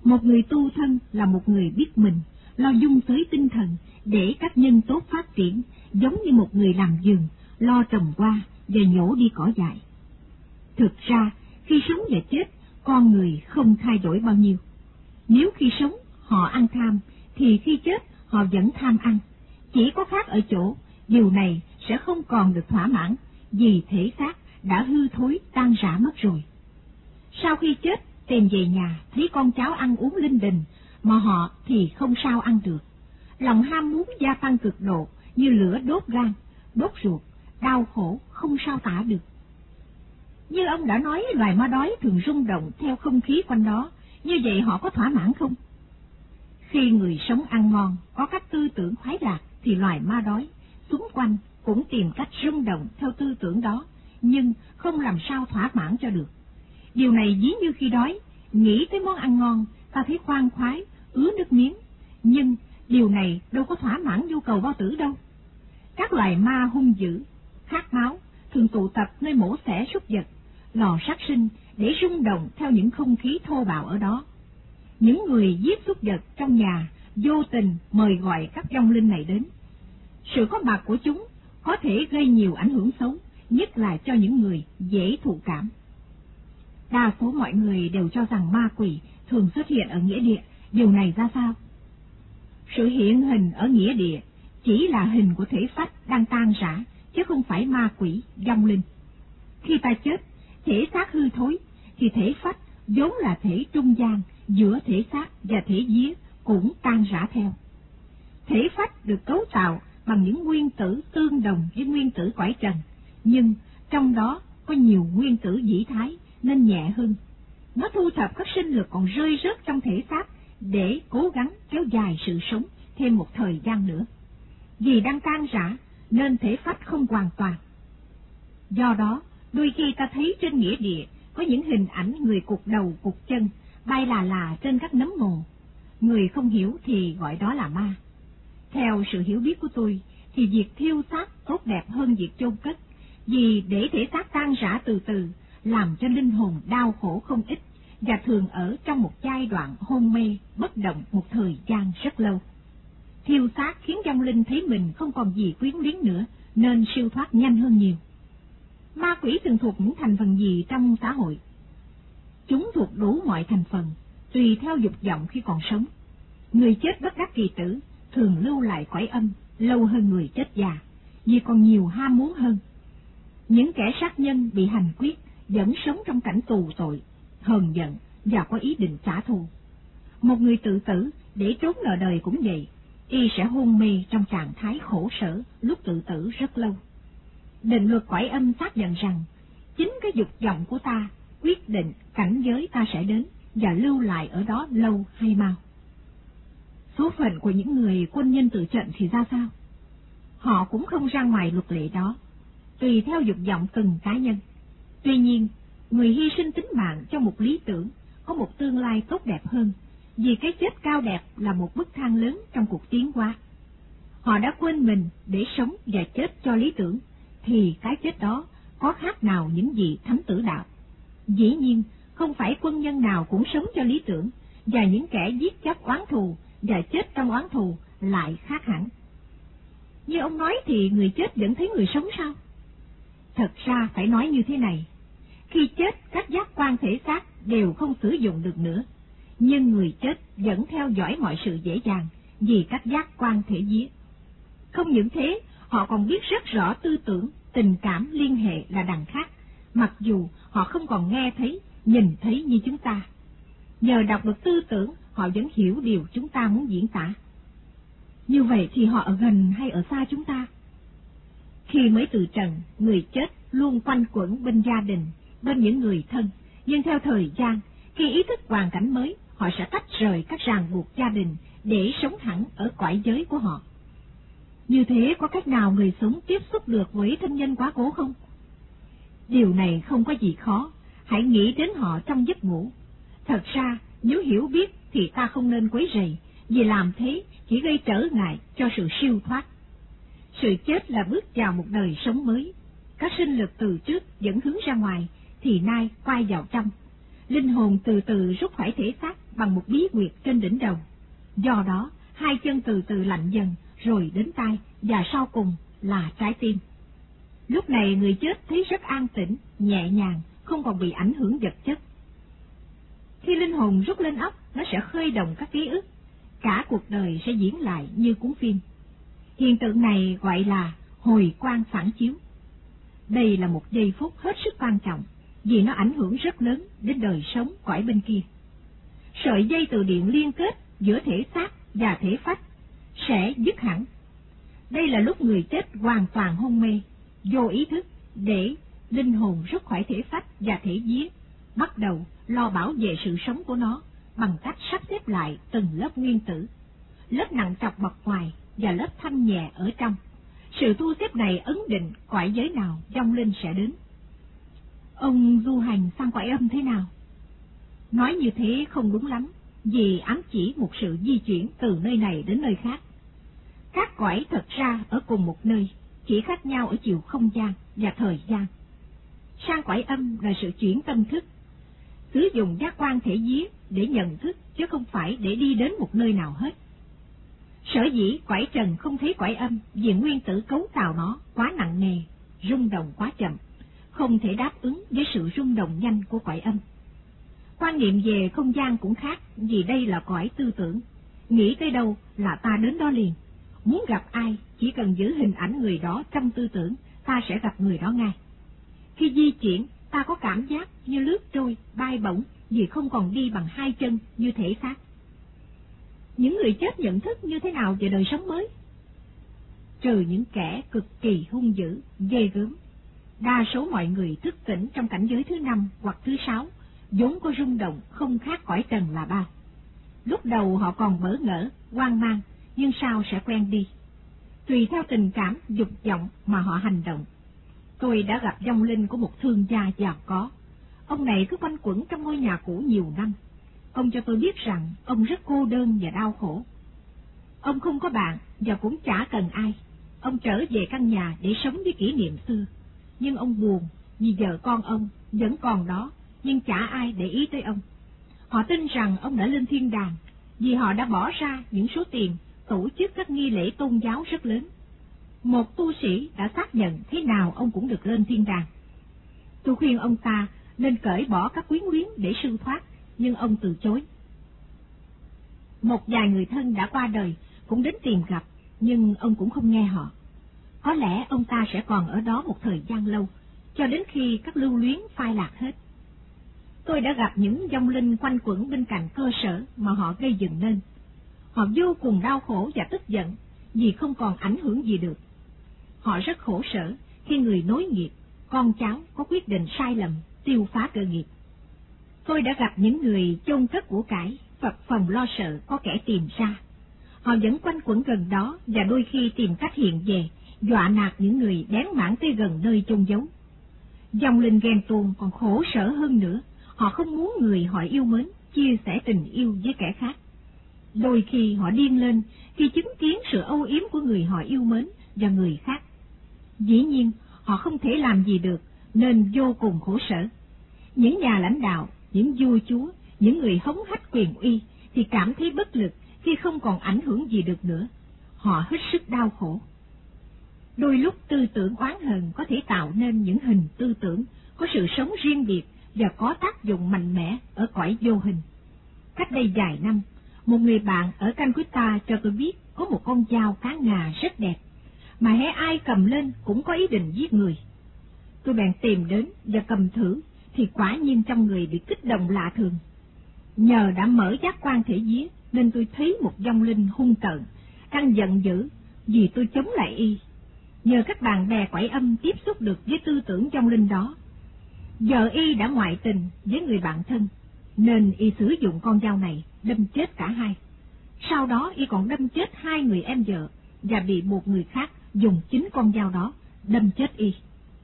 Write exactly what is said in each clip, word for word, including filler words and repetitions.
Một người tu thân là một người biết mình, lo dung tới tinh thần để các nhân tốt phát triển, giống như một người làm vườn, lo trồng hoa và nhổ đi cỏ dại. Thực ra, khi sống và chết, con người không thay đổi bao nhiêu. Nếu khi sống họ ăn tham, thì khi chết họ vẫn tham ăn. Chỉ có khác ở chỗ, điều này sẽ không còn được thỏa mãn, vì thể xác đã hư thối tan rã mất rồi. Sau khi chết, tìm về nhà thấy con cháu ăn uống linh đình, mà họ thì không sao ăn được. Lòng ham muốn gia tăng cực độ, như lửa đốt gan, đốt ruột, đau khổ không sao tả được. Như ông đã nói, loài ma đói thường rung động theo không khí quanh đó, như vậy họ có thỏa mãn không? Khi người sống ăn ngon, có các tư tưởng khoái lạc, thì loài ma đói xung quanh cũng tìm cách rung động theo tư tưởng đó, nhưng không làm sao thỏa mãn cho được. Điều này ví như khi đói, nghĩ tới món ăn ngon, ta thấy khoan khoái, ứa nước miếng, nhưng điều này đâu có thỏa mãn nhu cầu bao tử đâu. Các loài ma hung dữ, khát máu, thường tụ tập nơi mổ xẻ súc vật, lò sát sinh để rung động theo những không khí thô bạo ở đó. Những người giết súc vật trong nhà vô tình mời gọi các vong linh này đến. Sự có mặt của chúng có thể gây nhiều ảnh hưởng xấu, nhất là cho những người dễ thụ cảm. Đa số mọi người đều cho rằng ma quỷ thường xuất hiện ở nghĩa địa. Điều này ra sao? Sự hiện hình ở nghĩa địa chỉ là hình của thể phách đang tan rã, chứ không phải ma quỷ, vong linh. Khi ta chết, thể xác hư thối, thì thể phách vốn là thể trung gian giữa thể xác và thể vía cũng tan rã theo. Thể phách được cấu tạo bằng những nguyên tử tương đồng với nguyên tử cõi trần, nhưng trong đó có nhiều nguyên tử vĩ thái nên nhẹ hơn. Nó thu thập các sinh lực còn rơi rớt trong thể xác để cố gắng kéo dài sự sống thêm một thời gian nữa. Vì đang tan rã nên thể phách không hoàn toàn. Do đó, đôi khi ta thấy trên nghĩa địa có những hình ảnh người cụt đầu cụt chân bay là là trên các nấm mồ. Người không hiểu thì gọi đó là ma. Theo sự hiểu biết của tôi thì việc thiêu xác tốt đẹp hơn việc chôn cất, vì để thể xác tan rã từ từ làm cho linh hồn đau khổ không ít, và thường ở trong một giai đoạn hôn mê bất động một thời gian rất lâu. Thiêu xác khiến vong linh thấy mình không còn gì quyến luyến nữa, nên siêu thoát nhanh hơn nhiều. Ma quỷ thường thuộc những thành phần gì trong xã hội? Chúng thuộc đủ mọi thành phần, tùy theo dục vọng khi còn sống. Người chết bất đắc kỳ tử thường lưu lại cõi âm lâu hơn người chết già, vì còn nhiều ham muốn hơn. Những kẻ sát nhân bị hành quyết vẫn sống trong cảnh tù tội, hờn giận và có ý định trả thù. Một người tự tử để trốn nợ đời cũng vậy, y sẽ hôn mê trong trạng thái khổ sở lúc tự tử rất lâu. Định luật cõi âm xác nhận rằng chính cái dục vọng của ta quyết định cảnh giới ta sẽ đến và lưu lại ở đó lâu hay mau. Số phận của những người quân nhân tử trận thì ra sao? Họ cũng không ra ngoài luật lệ đó, tùy theo dục vọng từng cá nhân. Tuy nhiên, người hy sinh tính mạng cho một lý tưởng có một tương lai tốt đẹp hơn, vì cái chết cao đẹp là một bậc thang lớn trong cuộc tiến hóa. Họ đã quên mình để sống và chết cho lý tưởng, thì cái chết đó có khác nào những gì thánh tử đạo. Dĩ nhiên, không phải quân nhân nào cũng sống cho lý tưởng, và những kẻ giết chóc oán thù và chết trong oán thù lại khác hẳn. Như ông nói thì người chết vẫn thấy người sống sao? Thật ra phải nói như thế này, khi chết các giác quan thể xác đều không sử dụng được nữa, nhưng người chết vẫn theo dõi mọi sự dễ dàng vì các giác quan thể vía. Không những thế, họ còn biết rất rõ tư tưởng, tình cảm liên hệ là đằng khác, mặc dù họ không còn nghe thấy, nhìn thấy như chúng ta. Nhờ đọc được tư tưởng, họ vẫn hiểu điều chúng ta muốn diễn tả. Như vậy thì họ ở gần hay ở xa chúng ta? Khi mới từ trần, người chết luôn quanh quẩn bên gia đình, bên những người thân, nhưng theo thời gian, khi ý thức hoàn cảnh mới, họ sẽ tách rời các ràng buộc gia đình để sống hẳn ở cõi giới của họ. Như thế có cách nào người sống tiếp xúc được với thân nhân quá cố không? Điều này không có gì khó, hãy nghĩ đến họ trong giấc ngủ. Thật ra, nếu hiểu biết thì ta không nên quấy rầy, vì làm thế chỉ gây trở ngại cho sự siêu thoát. Sự chết là bước vào một đời sống mới. Các sinh lực từ trước dẫn hướng ra ngoài, thì nay quay vào trong. Linh hồn từ từ rút khỏi thể xác bằng một bí quyệt trên đỉnh đầu. Do đó, hai chân từ từ lạnh dần, rồi đến tai, và sau cùng là trái tim. Lúc này người chết thấy rất an tĩnh, nhẹ nhàng, không còn bị ảnh hưởng vật chất. Khi linh hồn rút lên óc, nó sẽ khơi động các ký ức, cả cuộc đời sẽ diễn lại như cuốn phim. Hiện tượng này gọi là hồi quang phản chiếu. Đây là một giây phút hết sức quan trọng, vì nó ảnh hưởng rất lớn đến đời sống cõi bên kia. Sợi dây từ điện liên kết giữa thể xác và thể phách sẽ dứt hẳn. Đây là lúc người chết hoàn toàn hôn mê, vô ý thức, để linh hồn rút khỏi thể phách và thể vía, bắt đầu lo bảo vệ sự sống của nó bằng cách sắp xếp lại từng lớp nguyên tử, lớp nặng trọc bậc ngoài và lớp thanh nhẹ ở trong. Sự thu xếp này ấn định cõi giới nào vong linh sẽ đến. Ông du hành sang cõi âm thế nào? Nói như thế không đúng lắm, vì ám chỉ một sự di chuyển từ nơi này đến nơi khác. Các cõi thật ra ở cùng một nơi, chỉ khác nhau ở chiều không gian và thời gian. Sang cõi âm là sự chuyển tâm thức, sử dụng giác quan thể vía để nhận thức, chứ không phải để đi đến một nơi nào hết. Sở dĩ cõi trần không thấy cõi âm vì nguyên tử cấu tạo nó quá nặng nề, rung động quá chậm, không thể đáp ứng với sự rung động nhanh của cõi âm. Quan niệm về không gian cũng khác, vì đây là cõi tư tưởng, nghĩ tới đâu là ta đến đó liền. Muốn gặp ai, chỉ cần giữ hình ảnh người đó trong tư tưởng, ta sẽ gặp người đó ngay. Khi di chuyển, ta có cảm giác như lướt trôi, bay bổng, vì không còn đi bằng hai chân như thể xác. Những người chết nhận thức như thế nào về đời sống mới? Trừ những kẻ cực kỳ hung dữ, ghê gớm, đa số mọi người thức tỉnh trong cảnh giới thứ năm hoặc thứ sáu, vốn có rung động không khác cõi trần là bao. Lúc đầu họ còn bỡ ngỡ, hoang mang, nhưng sau sẽ quen đi. Tùy theo tình cảm, dục vọng mà họ hành động. Tôi đã gặp vong linh của một thương gia giàu có. Ông này cứ quanh quẩn trong ngôi nhà cũ nhiều năm. Ông cho tôi biết rằng ông rất cô đơn và đau khổ. Ông không có bạn và cũng chả cần ai. Ông trở về căn nhà để sống với kỷ niệm xưa. Nhưng ông buồn vì vợ con ông vẫn còn đó, nhưng chả ai để ý tới ông. Họ tin rằng ông đã lên thiên đàng, vì họ đã bỏ ra những số tiền tổ chức các nghi lễ tôn giáo rất lớn. Một tu sĩ đã xác nhận thế nào ông cũng được lên thiên đàng. Tôi khuyên ông ta nên cởi bỏ các quyến luyến để siêu thoát, nhưng ông từ chối. Một vài người thân đã qua đời cũng đến tìm gặp, nhưng ông cũng không nghe họ. Có lẽ ông ta sẽ còn ở đó một thời gian lâu, cho đến khi các lưu luyến phai lạc hết. Tôi đã gặp những vong linh quanh quẩn bên cạnh cơ sở mà họ gây dựng nên. Họ vô cùng đau khổ và tức giận vì không còn ảnh hưởng gì được. Họ rất khổ sở khi người nối nghiệp, con cháu có quyết định sai lầm, tiêu phá cơ nghiệp. Tôi đã gặp những người chôn cất của cải, phập phồng lo sợ có kẻ tìm ra. Họ vẫn quanh quẩn gần đó và đôi khi tìm cách hiện về, dọa nạt những người bén mảng tới gần nơi chôn giấu. Vong linh ghen tuông còn khổ sở hơn nữa, họ không muốn người họ yêu mến chia sẻ tình yêu với kẻ khác. Đôi khi họ điên lên khi chứng kiến sự âu yếm của người họ yêu mến và người khác. Dĩ nhiên, họ không thể làm gì được, nên vô cùng khổ sở. Những nhà lãnh đạo, những vua chúa, những người hống hách quyền uy thì cảm thấy bất lực khi không còn ảnh hưởng gì được nữa. Họ hết sức đau khổ. Đôi lúc tư tưởng oán hờn có thể tạo nên những hình tư tưởng có sự sống riêng biệt và có tác dụng mạnh mẽ ở cõi vô hình. Cách đây vài năm, một người bạn ở Calcutta cho tôi biết có một con dao cá ngà rất đẹp, mà hễ ai cầm lên cũng có ý định giết người. Tôi bèn tìm đến và cầm thử, thì quả nhiên trong người bị kích động lạ thường. Nhờ đã mở giác quan thể vía nên tôi thấy một vong linh hung tợn, đang giận dữ vì tôi chống lại y. Nhờ các bạn bè cõi âm tiếp xúc được với tư tưởng vong linh đó. Vợ y đã ngoại tình với người bạn thân, nên y sử dụng con dao này đâm chết cả hai. Sau đó y còn đâm chết hai người em vợ và bị một người khác dùng chính con dao đó đâm chết y.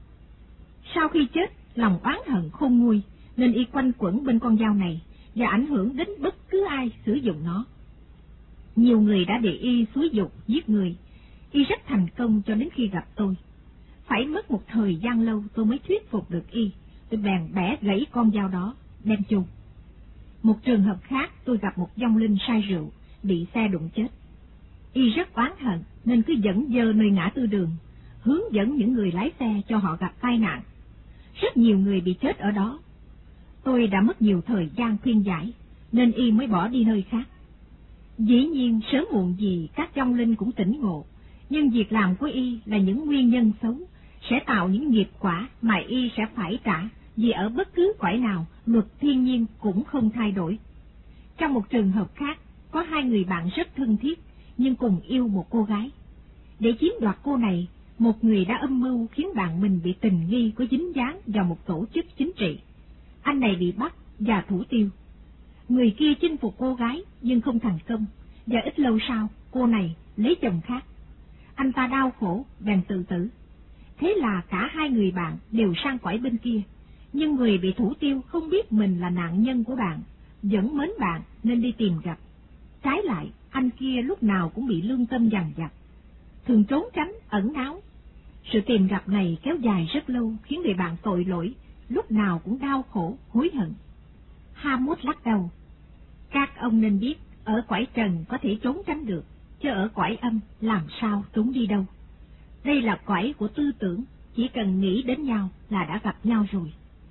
Sau khi chết, lòng oán hận khôn nguôi nên y quanh quẩn bên con dao này và ảnh hưởng đến bất cứ ai sử dụng nó. Nhiều người đã bị y xúi dục giết người. Y rất thành công cho đến khi gặp tôi. Phải mất một thời gian lâu tôi mới thuyết phục được y. Tôi bèn bẻ gãy con dao đó, đem chôn. Một trường hợp khác, tôi gặp một vong linh say rượu, bị xe đụng chết. Y rất oán hận nên cứ dẫn dơ nơi ngã tư đường, hướng dẫn những người lái xe cho họ gặp tai nạn. Rất nhiều người bị chết ở đó. Tôi đã mất nhiều thời gian khuyên giải, nên Y mới bỏ đi nơi khác. Dĩ nhiên sớm muộn gì các vong linh cũng tỉnh ngộ, nhưng việc làm của Y là những nguyên nhân xấu, sẽ tạo những nghiệp quả mà Y sẽ phải trả, vì ở bất cứ cõi nào luật thiên nhiên cũng không thay đổi. Trong một trường hợp khác, có hai người bạn rất thân thiết, nhưng cùng yêu một cô gái. Để chiếm đoạt cô này, một người đã âm mưu khiến bạn mình bị tình nghi có dính dáng vào một tổ chức chính trị. Anh này bị bắt và thủ tiêu. Người kia chinh phục cô gái nhưng không thành công, và ít lâu sau cô này lấy chồng khác. Anh ta đau khổ bèn tự tử. Thế là cả hai người bạn đều sang cõi bên kia, nhưng người bị thủ tiêu không biết mình là nạn nhân của bạn, vẫn mến bạn nên đi tìm gặp. Trái lại, anh kia lúc nào cũng bị lương tâm dằn vặt, thường trốn tránh, ẩn náu. Sự tìm gặp này kéo dài rất lâu, khiến người bạn tội lỗi lúc nào cũng đau khổ, hối hận. Hamut lắc đầu. Các ông nên biết, ở cõi trần có thể trốn tránh được, chứ ở cõi âm làm sao trốn đi đâu. Đây là cõi của tư tưởng, chỉ cần nghĩ đến nhau là đã gặp nhau rồi.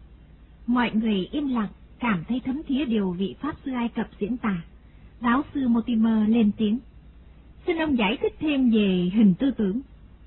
Mọi người im lặng, cảm thấy thấm thía điều vị Pháp sư Ai Cập diễn tả. Giáo sư Mortimer lên tiếng. Xin ông giải thích thêm về hình tư tưởng.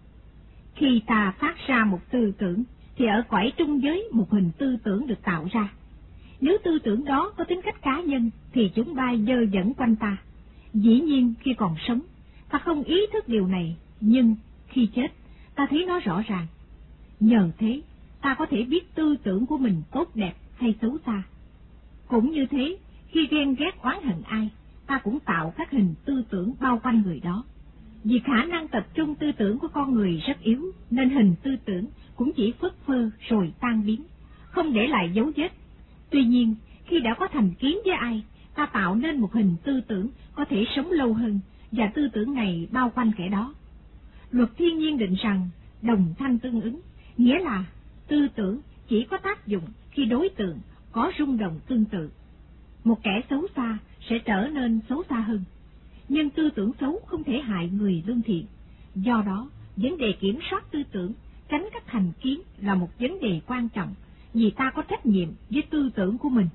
Khi ta phát ra một tư tưởng, thì ở cõi trung giới một hình tư tưởng được tạo ra. Nếu tư tưởng đó có tính cách cá nhân, thì chúng bay dơ dẫn quanh ta. Dĩ nhiên khi còn sống, ta không ý thức điều này, nhưng khi chết, ta thấy nó rõ ràng. Nhờ thế, ta có thể biết tư tưởng của mình tốt đẹp hay xấu xa. Cũng như thế, khi ghen ghét oán hận ai, ta cũng tạo các hình tư tưởng bao quanh người đó. Vì khả năng tập trung tư tưởng của con người rất yếu, nên hình tư tưởng cũng chỉ phất phơ rồi tan biến, không để lại dấu vết. Tuy nhiên, khi đã có thành kiến với ai, ta tạo nên một hình tư tưởng có thể sống lâu hơn, và tư tưởng này bao quanh kẻ đó. Luật thiên nhiên định rằng đồng thanh tương ứng, nghĩa là tư tưởng chỉ có tác dụng khi đối tượng có rung động tương tự. Một kẻ xấu xa sẽ trở nên xấu xa hơn, nhưng tư tưởng xấu không thể hại người lương thiện. Do đó, vấn đề kiểm soát tư tưởng, tránh các thành kiến là một vấn đề quan trọng, vì ta có trách nhiệm với tư tưởng của mình.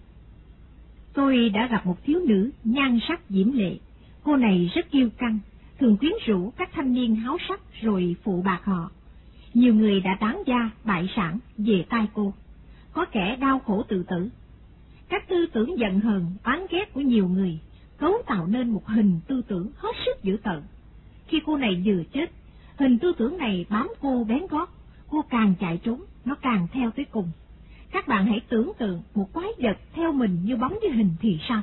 Tôi đã gặp một thiếu nữ nhan sắc diễm lệ. Cô này rất kiêu căng, thường quyến rũ các thanh niên háo sắc rồi phụ bạc họ. Nhiều người đã tán gia bại sản về tay cô, có kẻ đau khổ tự tử. Các tư tưởng giận hờn, oán ghét của nhiều người cấu tạo nên một hình tư tưởng hết sức dữ tợn. Khi cô này vừa chết, hình tư tưởng này bám cô bén gót, cô càng chạy trốn, nó càng theo tới cùng. Các bạn hãy tưởng tượng một quái vật theo mình như bóng với hình thì sao?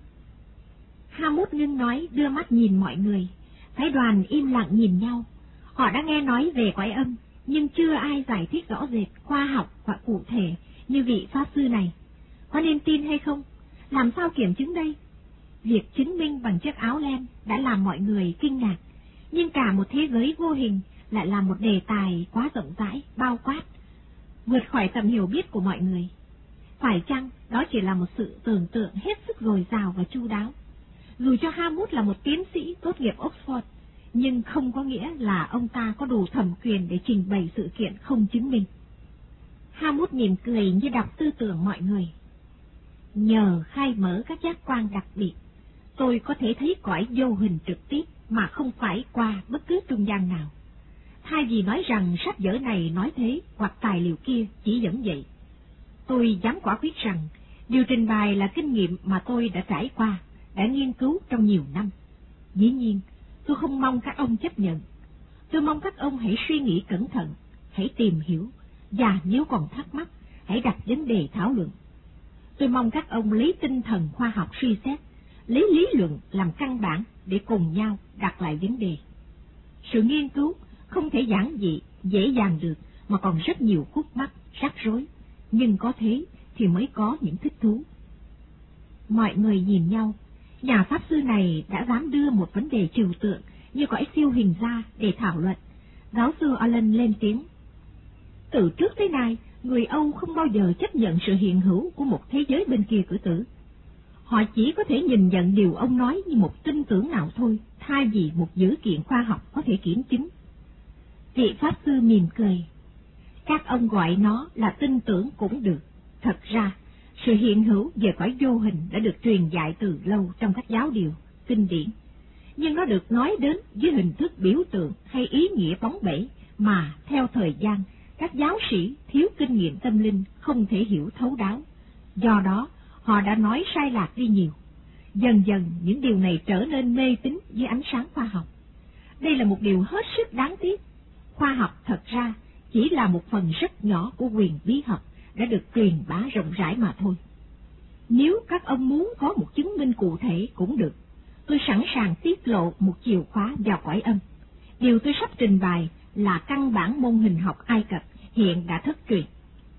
Hamut ngưng nói, đưa mắt nhìn mọi người. Phái đoàn im lặng nhìn nhau. Họ đã nghe nói về cõi âm, nhưng chưa ai giải thích rõ rệt, khoa học và cụ thể như vị pháp sư này. Có nên tin hay không? Làm sao kiểm chứng đây? Việc chứng minh bằng chiếc áo len đã làm mọi người kinh ngạc, nhưng cả một thế giới vô hình lại là một đề tài quá rộng rãi, bao quát, vượt khỏi tầm hiểu biết của mọi người. Phải chăng đó chỉ là một sự tưởng tượng hết sức dồi dào và chu đáo? Dù cho Hamut là một tiến sĩ tốt nghiệp Oxford, nhưng không có nghĩa là ông ta có đủ thẩm quyền để trình bày sự kiện không chứng minh. Hamut mỉm cười như đọc tư tưởng mọi người. Nhờ khai mở các giác quan đặc biệt, tôi có thể thấy cõi vô hình trực tiếp mà không phải qua bất cứ trung gian nào. Thay vì nói rằng sách vở này nói thế hoặc tài liệu kia chỉ dẫn vậy, tôi dám quả quyết rằng điều trình bày là kinh nghiệm mà tôi đã trải qua, đã nghiên cứu trong nhiều năm. Dĩ nhiên, tôi không mong các ông chấp nhận. Tôi mong các ông hãy suy nghĩ cẩn thận, hãy tìm hiểu, và nếu còn thắc mắc, hãy đặt vấn đề thảo luận. Tôi mong các ông lấy tinh thần khoa học suy xét, lấy lý luận làm căn bản để cùng nhau đặt lại vấn đề. Sự nghiên cứu không thể giản dị, dễ dàng được, mà còn rất nhiều khúc mắc, rắc rối, nhưng có thế thì mới có những thích thú. Mọi người nhìn nhau, nhà pháp sư này đã dám đưa một vấn đề trừu tượng như cõi siêu hình ra để thảo luận. Giáo sư Allen lên tiếng. Từ trước tới nay, người Âu không bao giờ chấp nhận sự hiện hữu của một thế giới bên kia cửa tử. Họ chỉ có thể nhìn nhận điều ông nói như một tin tưởng nào thôi, thay vì một dữ kiện khoa học có thể kiểm chứng. Vị Pháp Sư mỉm cười. Các ông gọi nó là tin tưởng cũng được. Thật ra, sự hiện hữu về cõi vô hình đã được truyền dạy từ lâu trong các giáo điều, kinh điển. Nhưng nó được nói đến với hình thức biểu tượng hay ý nghĩa bóng bẩy mà theo thời gian, các giáo sĩ thiếu kinh nghiệm tâm linh không thể hiểu thấu đáo. Do đó, họ đã nói sai lạc đi nhiều. Dần dần những điều này trở nên mê tín với ánh sáng khoa học. Đây là một điều hết sức đáng tiếc. Khoa học thật ra chỉ là một phần rất nhỏ của quyền bí học đã được truyền bá rộng rãi mà thôi. Nếu các ông muốn có một chứng minh cụ thể cũng được, tôi sẵn sàng tiết lộ một chìa khóa vào cõi âm. Điều tôi sắp trình bày là căn bản môn hình học Ai Cập hiện đã thất truyền.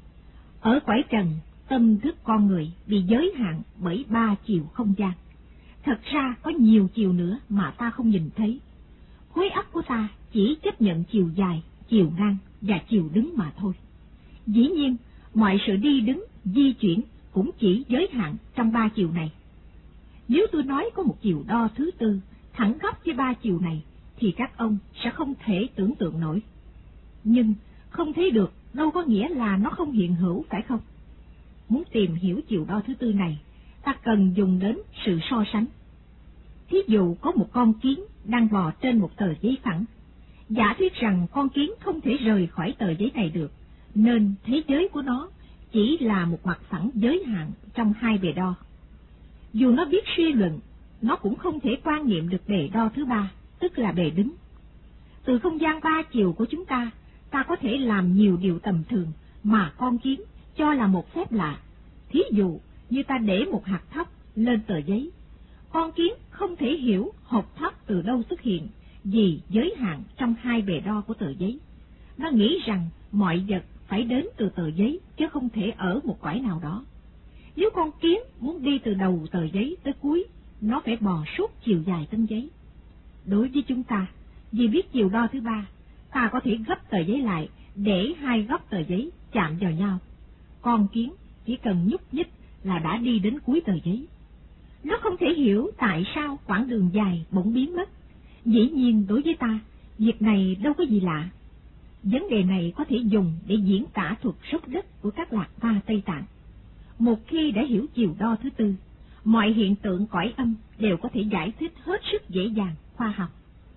Ở cõi trần, tâm thức con người bị giới hạn bởi ba chiều không gian. Thật ra có nhiều chiều nữa mà ta không nhìn thấy. Khối óc của ta chỉ chấp nhận chiều dài, chiều ngang và chiều đứng mà thôi. Dĩ nhiên, mọi sự đi đứng, di chuyển cũng chỉ giới hạn trong ba chiều này. Nếu tôi nói có một chiều đo thứ tư, thẳng góc với ba chiều này, thì các ông sẽ không thể tưởng tượng nổi. Nhưng không thấy được đâu có nghĩa là nó không hiện hữu, phải không? Muốn tìm hiểu chiều đo thứ tư này, ta cần dùng đến sự so sánh. Thí dụ có một con kiến đang bò trên một tờ giấy phẳng. Giả thuyết rằng con kiến không thể rời khỏi tờ giấy này được, nên thế giới của nó chỉ là một mặt phẳng giới hạn trong hai bề đo. Dù nó biết suy luận, nó cũng không thể quan niệm được bề đo thứ ba, tức là bề đứng. Từ không gian ba chiều của chúng ta, ta có thể làm nhiều điều tầm thường mà con kiến cho là một phép lạ. Thí dụ như ta để một hạt thóc lên tờ giấy. Con kiến không thể hiểu hột thóc từ đâu xuất hiện vì giới hạn trong hai bề đo của tờ giấy. Nó nghĩ rằng mọi vật phải đến từ tờ giấy chứ không thể ở một cõi nào đó. Nếu con kiến muốn đi từ đầu tờ giấy tới cuối, nó phải bò suốt chiều dài tấm giấy. Đối với chúng ta, vì biết chiều đo thứ ba, ta có thể gấp tờ giấy lại để hai góc tờ giấy chạm vào nhau. Con kiến chỉ cần nhúc nhích là đã đi đến cuối tờ giấy. Nó không thể hiểu tại sao quãng đường dài bỗng biến mất. Dĩ nhiên đối với ta, việc này đâu có gì lạ. Vấn đề này có thể dùng để diễn tả thuật sốc đất của các lạc ma Tây Tạng. Một khi đã hiểu chiều đo thứ tư, mọi hiện tượng cõi âm đều có thể giải thích hết sức dễ dàng, khoa học.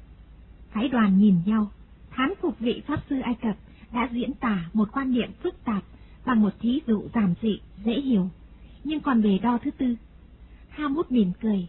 Hải đoàn nhìn nhau, thán phục vị Pháp Sư Ai Cập đã diễn tả một quan niệm phức tạp bằng một thí dụ giản dị, dễ hiểu. Nhưng còn bề đo thứ tư, Hamut mỉm cười.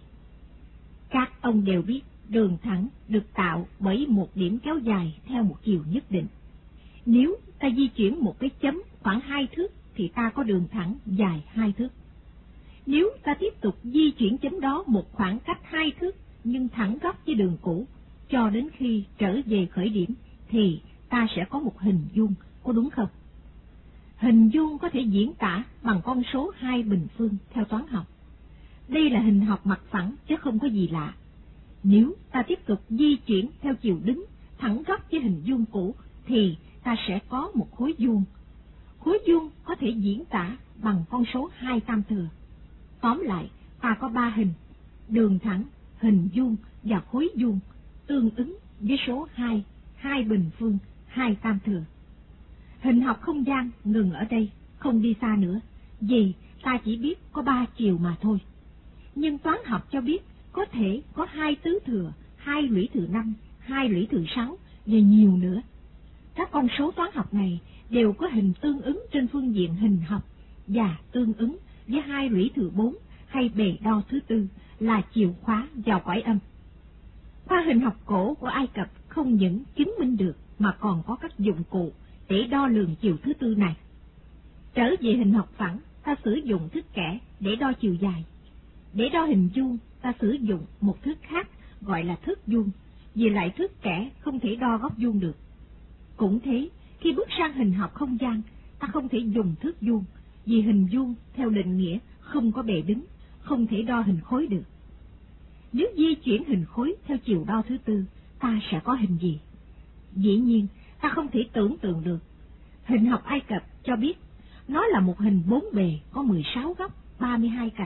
Các ông đều biết đường thẳng được tạo bởi một điểm kéo dài theo một chiều nhất định. Nếu ta di chuyển một cái chấm khoảng hai thước thì ta có đường thẳng dài hai thước. Nếu ta tiếp tục di chuyển chấm đó một khoảng cách hai thước nhưng thẳng góc với đường cũ cho đến khi trở về khởi điểm thì ta sẽ có một hình vuông, có đúng không? Hình vuông có thể diễn tả bằng con số hai bình phương theo toán học. Đây là hình học mặt phẳng chứ không có gì lạ. Nếu ta tiếp tục di chuyển theo chiều đứng thẳng góc với hình vuông cũ thì ta sẽ có một khối vuông. Khối vuông có thể diễn tả bằng con số hai tam thừa. Tóm lại, ta có ba hình: đường thẳng, hình vuông và khối vuông, tương ứng với số hai, hai bình phương, hai tam thừa. Hình học không gian ngừng ở đây, không đi xa nữa, vì ta chỉ biết có ba chiều mà thôi. Nhưng toán học cho biết có thể có hai tứ thừa, hai lũy thừa năm, hai lũy thừa sáu và nhiều nữa. Các con số toán học này đều có hình tương ứng trên phương diện hình học và tương ứng với hai lũy thừa bốn hay bề đo thứ tư là chìa khóa vào cõi âm. Khoa hình học cổ của Ai Cập không những chứng minh được mà còn có các dụng cụ để đo lường chiều thứ tư này. Trở về hình học phẳng, ta sử dụng thước kẻ để đo chiều dài. Để đo hình vuông, ta sử dụng một thước khác gọi là thước vuông, vì lại thước kẻ không thể đo góc vuông được. Cũng thế, khi bước sang hình học không gian, ta không thể dùng thước vuông, vì hình vuông theo định nghĩa không có bề đứng, không thể đo hình khối được. Nếu di chuyển hình khối theo chiều đo thứ tư, ta sẽ có hình gì? Dĩ nhiên, ta không thể tưởng tượng được. Hình học Ai Cập cho biết nó là một hình bốn bề có mười sáu góc, ba mươi hai cạnh,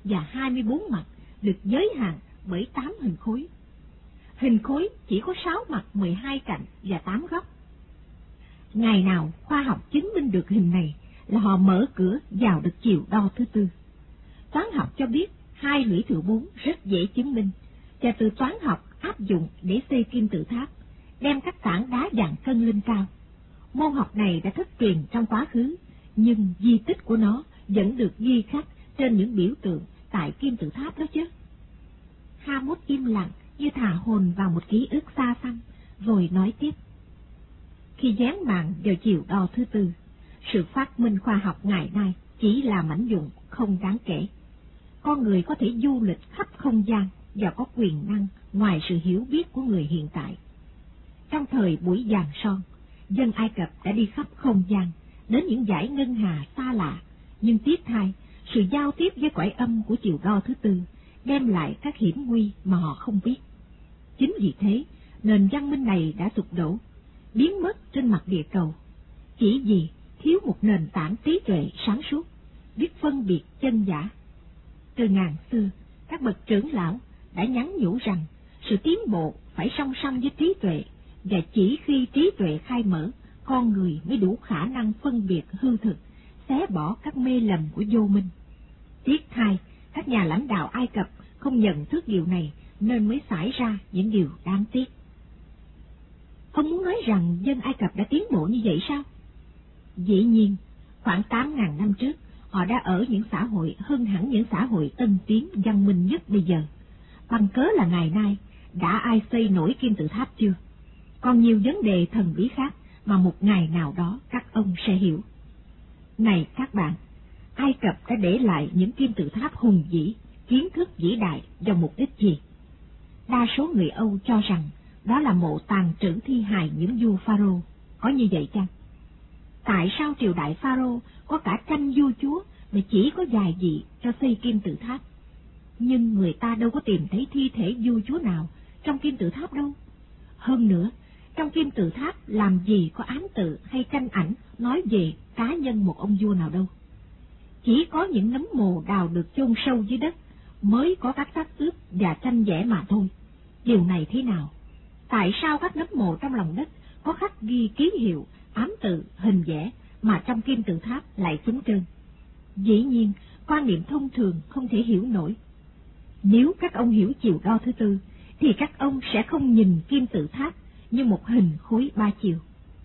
và hai mươi bốn mặt được giới hạn bởi tám hình khối. Hình khối chỉ có sáu mặt, mười hai cạnh và tám góc. Ngày nào khoa học chứng minh được hình này là họ mở cửa vào được chiều đo thứ tư. Toán học cho biết hai lũy thừa bốn rất dễ chứng minh, và từ toán học áp dụng để xây kim tự tháp, đem các tảng đá vàng cân lên cao. Môn học này đã thất truyền trong quá khứ, nhưng di tích của nó vẫn được ghi khắc trên những biểu tượng tại kim tự tháp đó chứ. Hammond im lặng như thả hồn vào một ký ức xa xăm, rồi nói tiếp. Khi dán bàn vào chiều đo thứ tư, sự phát minh khoa học ngày nay chỉ là mảnh dụng không đáng kể. Con người có thể du lịch khắp không gian và có quyền năng ngoài sự hiểu biết của người hiện tại. Trong thời buổi vàng son, dân Ai Cập đã đi khắp không gian, đến những dải ngân hà xa lạ, nhưng tiếc thay, sự giao tiếp với cõi âm của chiều đo thứ tư đem lại các hiểm nguy mà họ không biết. Chính vì thế, nền văn minh này đã sụp đổ, biến mất trên mặt địa cầu, chỉ vì thiếu một nền tảng trí tuệ sáng suốt, biết phân biệt chân giả. Từ ngàn xưa, các bậc trưởng lão đã nhắn nhủ rằng sự tiến bộ phải song song với trí tuệ, và chỉ khi trí tuệ khai mở, con người mới đủ khả năng phân biệt hư thực, xé bỏ các mê lầm của vô minh. Tiếc thay, các nhà lãnh đạo Ai Cập không nhận thức điều này nên mới xảy ra những điều đáng tiếc. Ông muốn nói rằng dân Ai Cập đã tiến bộ như vậy sao? Dĩ nhiên, khoảng tám ngàn năm trước, họ đã ở những xã hội hơn hẳn những xã hội tân tiến văn minh nhất bây giờ. Bằng cớ là ngày nay, đã ai xây nổi kim tự tháp chưa? Còn nhiều vấn đề thần bí khác mà một ngày nào đó các ông sẽ hiểu. Này các bạn, Ai Cập đã để lại những kim tự tháp hùng vĩ, kiến thức vĩ đại vào mục đích gì? Đa số người Âu cho rằng đó là mộ tàng trữ thi hài những vua Pharaoh. Có như vậy chăng? Tại sao triều đại Pharaoh có cả trăm vua chúa mà chỉ có vài vị cho xây kim tự tháp? Nhưng người ta đâu có tìm thấy thi thể vua chúa nào trong kim tự tháp đâu. Hơn nữa, trong kim tự tháp làm gì có ám tự hay tranh ảnh nói về cá nhân một ông vua nào đâu. Chỉ có những nấm mồ đào được chôn sâu dưới đất mới có các xác ướp và tranh vẽ mà thôi. Điều này thế nào? Tại sao các nấm mồ trong lòng đất có khắc ghi ký hiệu, ám tự, hình vẽ mà trong kim tự tháp lại trống trơn? Dĩ nhiên, quan niệm thông thường không thể hiểu nổi. Nếu các ông hiểu chiều đo thứ tư, thì các ông sẽ không nhìn kim tự tháp như một hình khối ba chiều.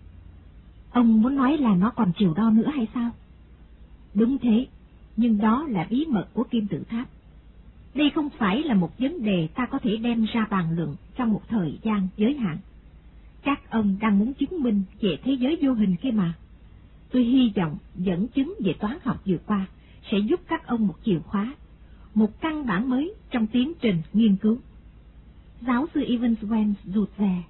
Ông muốn nói là nó còn chiều đo nữa hay sao? Đúng thế, nhưng đó là bí mật của kim tự tháp. Đây không phải là một vấn đề ta có thể đem ra bàn luận trong một thời gian giới hạn. Các ông đang muốn chứng minh về thế giới vô hình kia mà. Tôi hy vọng dẫn chứng về toán học vừa qua sẽ giúp các ông một chìa khóa, một căn bản mới trong tiến trình nghiên cứu. Giáo sư Evans Wells rụt rè.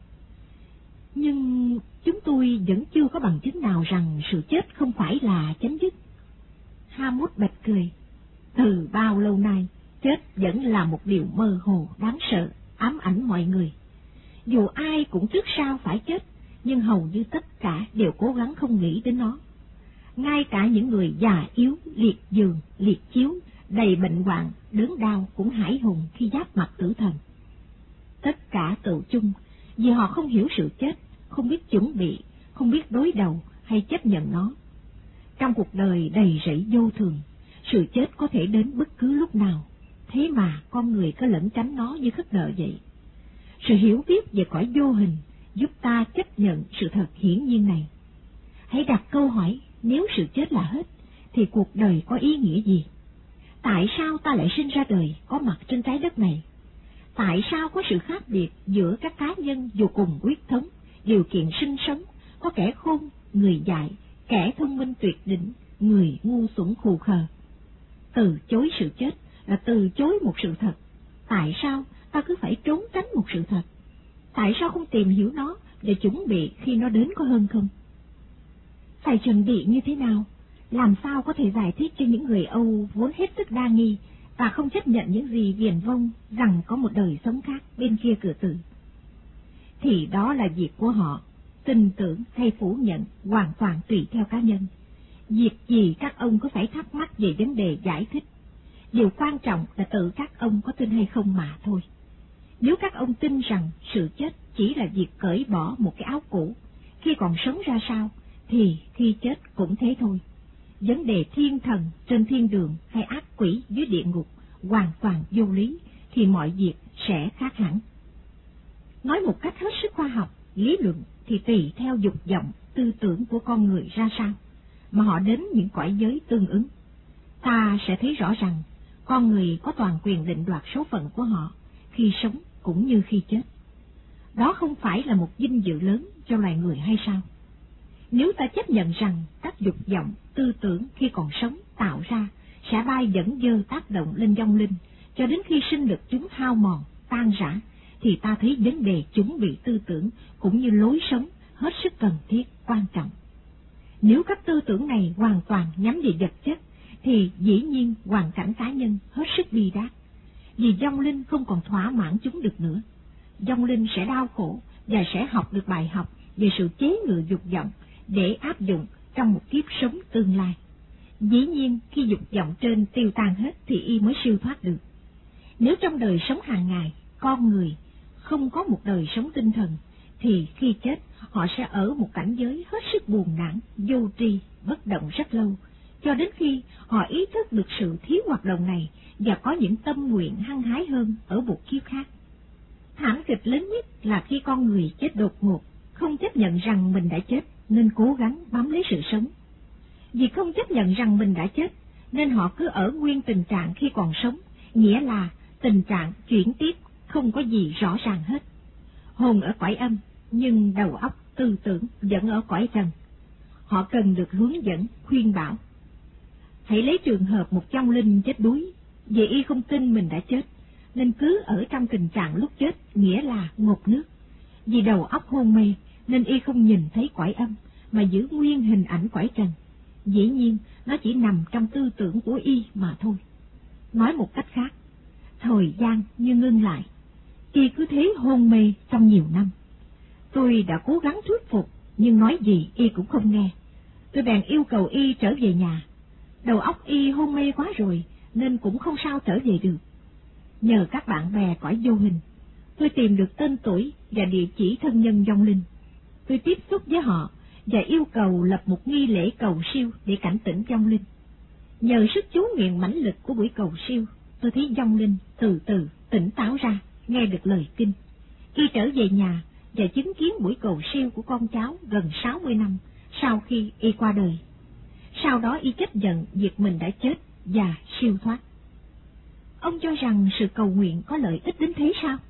Nhưng chúng tôi vẫn chưa có bằng chứng nào rằng sự chết không phải là chấm dứt. Hammond bật cười. Từ bao lâu nay, chết vẫn là một điều mơ hồ đáng sợ, ám ảnh mọi người. Dù ai cũng trước sau phải chết, nhưng hầu như tất cả đều cố gắng không nghĩ đến nó. Ngay cả những người già yếu, liệt giường, liệt chiếu, đầy bệnh hoạn, đớn đau cũng hãi hùng khi giáp mặt tử thần. Tất cả tự chung vì họ không hiểu sự chết, không biết chuẩn bị, không biết đối đầu hay chấp nhận nó. Trong cuộc đời đầy rẫy vô thường, sự chết có thể đến bất cứ lúc nào, thế mà con người cứ lẩn tránh nó như khất nợ vậy. Sự hiểu biết về cõi vô hình giúp ta chấp nhận sự thật hiển nhiên này. Hãy đặt câu hỏi, nếu sự chết là hết, thì cuộc đời có ý nghĩa gì? Tại sao ta lại sinh ra đời, có mặt trên trái đất này? Tại sao có sự khác biệt giữa các cá nhân dù cùng huyết thống, điều kiện sinh sống, có kẻ khôn, người dại, kẻ thông minh tuyệt đỉnh, người ngu xuẩn khù khờ? Từ chối sự chết là từ chối một sự thật. Tại sao ta cứ phải trốn tránh một sự thật? Tại sao không tìm hiểu nó để chuẩn bị khi nó đến có hơn không? Phải chuẩn bị như thế nào? Làm sao có thể giải thích cho những người Âu vốn hết sức đa nghi và không chấp nhận những gì viển vông rằng có một đời sống khác bên kia cửa tử? Thì đó là việc của họ, tin tưởng hay phủ nhận hoàn toàn tùy theo cá nhân. Việc gì các ông có phải thắc mắc về vấn đề giải thích? Điều quan trọng là tự các ông có tin hay không mà thôi. Nếu các ông tin rằng sự chết chỉ là việc cởi bỏ một cái áo cũ, khi còn sống ra sao, thì khi chết cũng thế thôi. Vấn đề thiên thần trên thiên đường hay ác quỷ dưới địa ngục hoàn toàn vô lý, thì mọi việc sẽ khác hẳn. Nói một cách hết sức khoa học, lý luận thì tùy theo dục vọng, tư tưởng của con người ra sao, mà họ đến những cõi giới tương ứng. Ta sẽ thấy rõ rằng con người có toàn quyền định đoạt số phận của họ, khi sống cũng như khi chết. Đó không phải là một vinh dự lớn cho loài người hay sao? Nếu ta chấp nhận rằng các dục vọng, tư tưởng khi còn sống tạo ra sẽ bay dẫn dơ tác động lên vong linh, cho đến khi sinh lực chúng hao mòn, tan rã, thì ta thấy vấn đề chuẩn bị tư tưởng cũng như lối sống hết sức cần thiết, quan trọng. Nếu các tư tưởng này hoàn toàn nhắm về vật chất, thì dĩ nhiên hoàn cảnh cá nhân hết sức bi đát, vì vong linh không còn thỏa mãn chúng được nữa. Vong linh sẽ đau khổ và sẽ học được bài học về sự chế ngự dục vọng để áp dụng trong một kiếp sống tương lai. Dĩ nhiên khi dục vọng trên tiêu tan hết thì y mới siêu thoát được. Nếu trong đời sống hàng ngày con người không có một đời sống tinh thần, thì khi chết họ sẽ ở một cảnh giới hết sức buồn nản, vô tri, bất động rất lâu, cho đến khi họ ý thức được sự thiếu hoạt động này và có những tâm nguyện hăng hái hơn ở một kiếp khác. Thảm kịch lớn nhất là khi con người chết đột ngột, không chấp nhận rằng mình đã chết nên cố gắng bám lấy sự sống. Vì không chấp nhận rằng mình đã chết nên họ cứ ở nguyên tình trạng khi còn sống, nghĩa là tình trạng chuyển tiếp, không có gì rõ ràng hết. Hồn ở cõi âm, nhưng đầu óc, tư tưởng vẫn ở cõi trần. Họ cần được hướng dẫn, khuyên bảo. Hãy lấy trường hợp một vong linh chết đuối, vì y không tin mình đã chết, nên cứ ở trong tình trạng lúc chết, nghĩa là ngộp nước. Vì đầu óc hôn mê, nên y không nhìn thấy cõi âm, mà giữ nguyên hình ảnh cõi trần. Dĩ nhiên, nó chỉ nằm trong tư tưởng của y mà thôi. Nói một cách khác, thời gian như ngưng lại, y cứ thế hôn mê trong nhiều năm. Tôi đã cố gắng thuyết phục, nhưng nói gì y cũng không nghe. Tôi bèn yêu cầu y trở về nhà. Đầu óc y hôn mê quá rồi, nên cũng không sao trở về được. Nhờ các bạn bè cõi vô hình, tôi tìm được tên tuổi và địa chỉ thân nhân vong linh. Tôi tiếp xúc với họ và yêu cầu lập một nghi lễ cầu siêu để cảnh tỉnh vong linh. Nhờ sức chú nguyện mãnh lực của buổi cầu siêu, tôi thấy vong linh từ từ tỉnh táo ra, nghe được lời kinh. Y trở về nhà và chứng kiến buổi cầu siêu của con cháu gần sáu mươi năm sau khi y qua đời. Sau đó y chấp nhận việc mình đã chết và siêu thoát. Ông cho rằng sự cầu nguyện có lợi ích đến thế sao?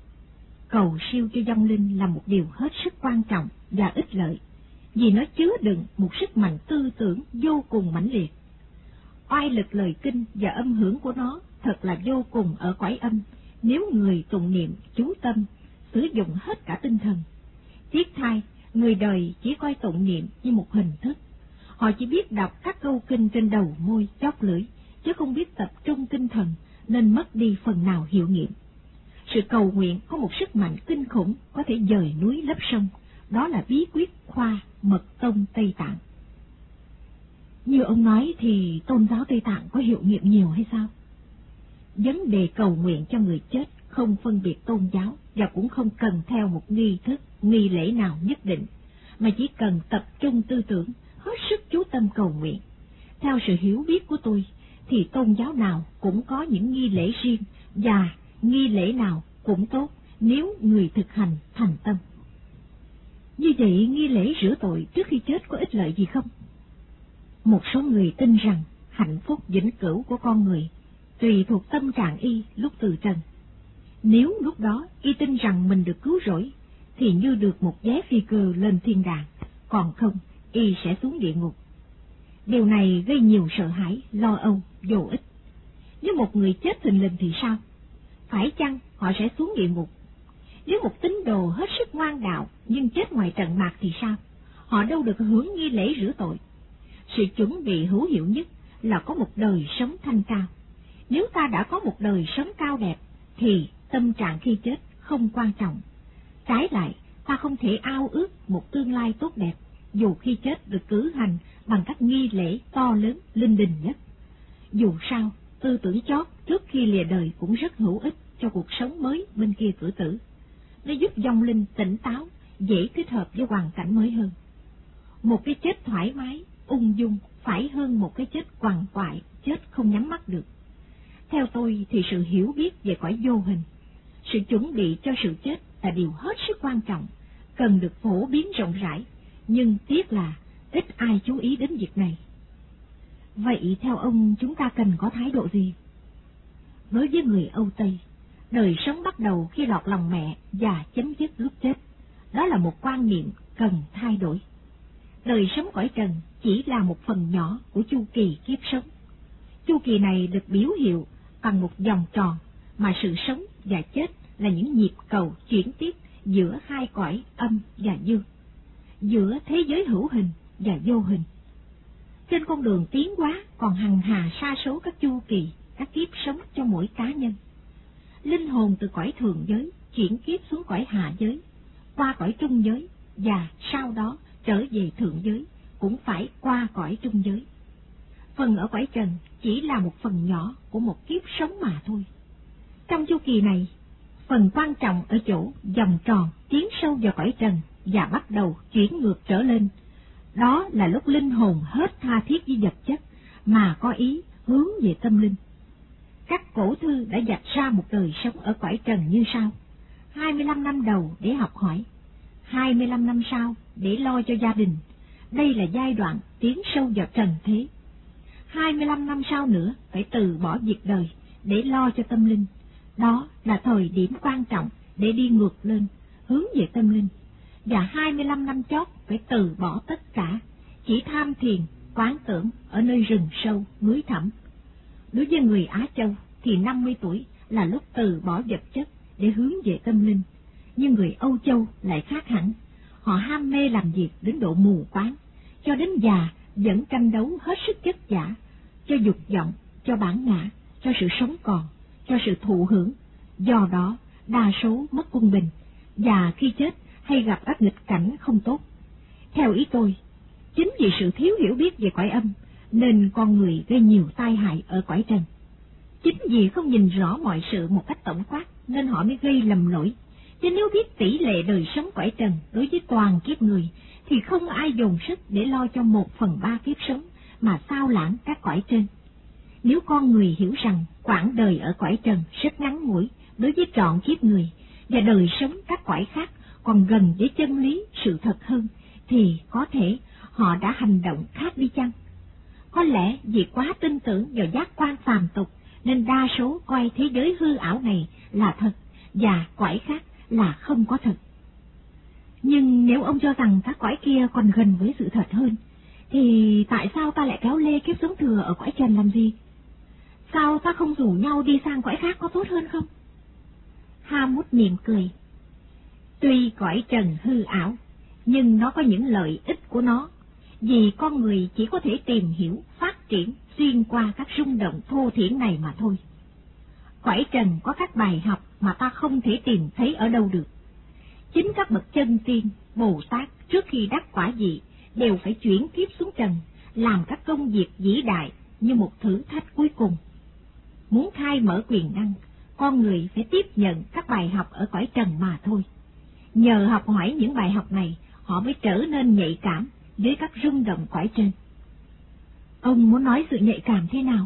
Cầu siêu cho vong linh là một điều hết sức quan trọng và ích lợi, vì nó chứa đựng một sức mạnh tư tưởng vô cùng mãnh liệt. Oai lực lời kinh và âm hưởng của nó thật là vô cùng ở cõi âm, nếu người tụng niệm chú tâm, sử dụng hết cả tinh thần. Tiếc thay, người đời chỉ coi tụng niệm như một hình thức. Họ chỉ biết đọc các câu kinh trên đầu môi chóp lưỡi, chứ không biết tập trung tinh thần, nên mất đi phần nào hiệu nghiệm. Sự cầu nguyện có một sức mạnh kinh khủng, có thể dời núi lấp sông. Đó là bí quyết khoa mật tông Tây Tạng. Như ông nói thì tôn giáo Tây Tạng có hiệu nghiệm nhiều hay sao? Vấn đề cầu nguyện cho người chết không phân biệt tôn giáo và cũng không cần theo một nghi thức, nghi lễ nào nhất định, mà chỉ cần tập trung tư tưởng, hết sức chú tâm cầu nguyện. Theo sự hiểu biết của tôi, thì tôn giáo nào cũng có những nghi lễ riêng, và nghi lễ nào cũng tốt nếu người thực hành thành tâm. Như vậy, nghi lễ rửa tội trước khi chết có ích lợi gì không? Một số người tin rằng hạnh phúc vĩnh cửu của con người tùy thuộc tâm trạng y lúc từ trần. Nếu lúc đó y tin rằng mình được cứu rỗi, thì như được một vé phi cơ lên thiên đàng, còn không, y sẽ xuống địa ngục. Điều này gây nhiều sợ hãi, lo âu, vô ích. Nếu một người chết thình lình thì sao? Phải chăng họ sẽ xuống địa ngục? Nếu một tín đồ hết sức ngoan đạo nhưng chết ngoài trận mạc thì sao? Họ đâu được hưởng nghi lễ rửa tội. Sự chuẩn bị hữu hiệu nhất là có một đời sống thanh cao. Nếu ta đã có một đời sống cao đẹp, thì tâm trạng khi chết không quan trọng. Trái lại, ta không thể ao ước một tương lai tốt đẹp, dù khi chết được cử hành bằng các nghi lễ to lớn, linh đình nhất. Dù sao, tư tưởng chót trước khi lìa đời cũng rất hữu ích cho cuộc sống mới bên kia cửa tử. Nó giúp vong linh tỉnh táo, dễ thích hợp với hoàn cảnh mới hơn. Một cái chết thoải mái, ung dung phải hơn một cái chết quằn quại, chết không nhắm mắt được. Theo tôi thì sự hiểu biết về cõi vô hình, sự chuẩn bị cho sự chết là điều hết sức quan trọng, cần được phổ biến rộng rãi, nhưng tiếc là ít ai chú ý đến việc này. Vậy theo ông chúng ta cần có thái độ gì? Đối với người Âu Tây, đời sống bắt đầu khi lọt lòng mẹ và chấm dứt lúc chết. Đó là một quan niệm cần thay đổi. Đời sống cõi trần chỉ là một phần nhỏ của chu kỳ kiếp sống. Chu kỳ này được biểu hiệu bằng một vòng tròn, mà sự sống và chết là những nhịp cầu chuyển tiếp giữa hai cõi âm và dương, giữa thế giới hữu hình và vô hình. Trên con đường tiến hóa còn hằng hà sa số các chu kỳ, các kiếp sống cho mỗi cá nhân. Linh hồn từ cõi thường giới chuyển kiếp xuống cõi hạ giới, qua cõi trung giới, và sau đó trở về thượng giới, cũng phải qua cõi trung giới. Phần ở cõi trần chỉ là một phần nhỏ của một kiếp sống mà thôi. Trong chu kỳ này, phần quan trọng ở chỗ vòng tròn tiến sâu vào cõi trần và bắt đầu chuyển ngược trở lên. Đó là lúc linh hồn hết tha thiết với vật chất mà có ý hướng về tâm linh. Các cổ thư đã vạch ra một đời sống ở cõi trần như sau: hai mươi lăm năm đầu để học hỏi, hai mươi lăm năm sau để lo cho gia đình. Đây là giai đoạn tiến sâu vào trần thế. hai mươi lăm năm sau nữa phải từ bỏ việc đời để lo cho tâm linh. Đó là thời điểm quan trọng để đi ngược lên, hướng về tâm linh. Và hai mươi lăm năm chót phải từ bỏ tất cả, chỉ tham thiền, quán tưởng ở nơi rừng sâu, núi thẳm. Đối với người Á Châu thì năm mươi tuổi là lúc từ bỏ vật chất để hướng về tâm linh. Nhưng người Âu Châu lại khác hẳn. Họ ham mê làm việc đến độ mù quáng, cho đến già vẫn tranh đấu hết sức vất vả, cho dục vọng, cho bản ngã, cho sự sống còn, cho sự thụ hưởng. Do đó, đa số mất quân bình, và khi chết hay gặp các nghịch cảnh không tốt. Theo ý tôi, chính vì sự thiếu hiểu biết về cõi âm, nên con người gây nhiều tai hại ở cõi trần. Chính vì không nhìn rõ mọi sự một cách tổng quát, nên họ mới gây lầm lỗi. Chứ nếu biết tỷ lệ đời sống cõi trần đối với toàn kiếp người, thì không ai dồn sức để lo cho một phần ba kiếp sống mà sao lãng các cõi trên. Nếu con người hiểu rằng quãng đời ở cõi trần rất ngắn ngủi đối với trọn kiếp người, và đời sống các cõi khác còn gần với chân lý sự thật hơn, thì có thể họ đã hành động khác đi chăng? Có lẽ vì quá tin tưởng vào giác quan phàm tục, nên đa số coi thế giới hư ảo này là thật, và cõi khác là không có thật. Nhưng nếu ông cho rằng các cõi kia còn gần với sự thật hơn, thì tại sao ta lại kéo lê kiếp sống thừa ở cõi trần làm gì? Sao ta không rủ nhau đi sang cõi khác có tốt hơn không? Hamut mỉm cười. Tuy cõi trần hư ảo, nhưng nó có những lợi ích của nó, vì con người chỉ có thể tìm hiểu, phát triển xuyên qua các rung động thô thiển này mà thôi. Cõi trần có các bài học mà ta không thể tìm thấy ở đâu được. Chính các bậc chân tiên, Bồ Tát trước khi đắc quả vị đều phải chuyển kiếp xuống trần, làm các công việc vĩ đại như một thử thách cuối cùng. Muốn khai mở quyền năng, con người phải tiếp nhận các bài học ở cõi trần mà thôi. Nhờ học hỏi những bài học này, họ mới trở nên nhạy cảm với các rung động cõi trên. Ông muốn nói sự nhạy cảm thế nào?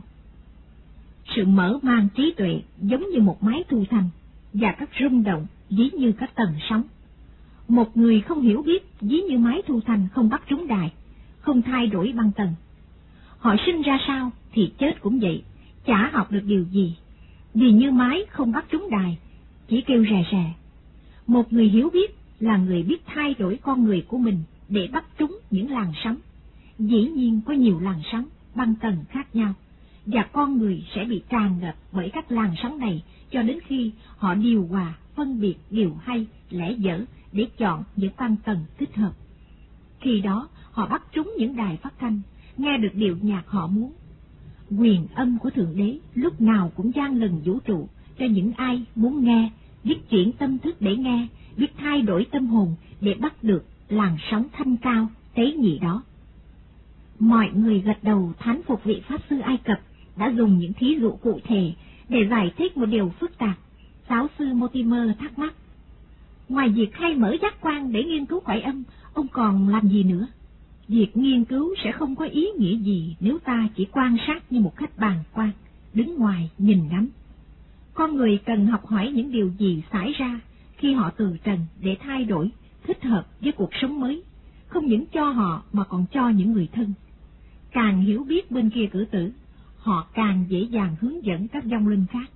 Sự mở mang trí tuệ giống như một máy thu thanh, và các rung động ví như các tầng sóng. Một người không hiểu biết ví như máy thu thanh không bắt trúng đài, không thay đổi băng tần. Họ sinh ra sao thì chết cũng vậy, chả học được điều gì, vì như máy không bắt trúng đài, chỉ kêu rè rè. Một người hiểu biết là người biết thay đổi con người của mình để bắt trúng những làn sóng. Dĩ nhiên có nhiều làn sóng, băng tần khác nhau, và con người sẽ bị tràn ngập bởi các làn sóng này cho đến khi họ điều hòa, phân biệt điều hay, lẽ dở để chọn những băng tần thích hợp. Khi đó họ bắt trúng những đài phát thanh, nghe được điệu nhạc họ muốn. Quyền âm của Thượng Đế lúc nào cũng vang lần vũ trụ cho những ai muốn nghe, biết chuyển tâm thức để nghe, biết thay đổi tâm hồn để bắt được làn sóng thanh cao, tế nhị đó. Mọi người gật đầu thán phục vị Pháp Sư Ai Cập đã dùng những thí dụ cụ thể để giải thích một điều phức tạp. Giáo sư Mortimer thắc mắc, ngoài việc khai mở giác quan để nghiên cứu cõi âm, ông còn làm gì nữa? Việc nghiên cứu sẽ không có ý nghĩa gì nếu ta chỉ quan sát như một khách bàng quan, đứng ngoài nhìn ngắm. Con người cần học hỏi những điều gì xảy ra khi họ từ trần để thay đổi, thích hợp với cuộc sống mới, không những cho họ mà còn cho những người thân. Càng hiểu biết bên kia cử tử, họ càng dễ dàng hướng dẫn các vong linh khác.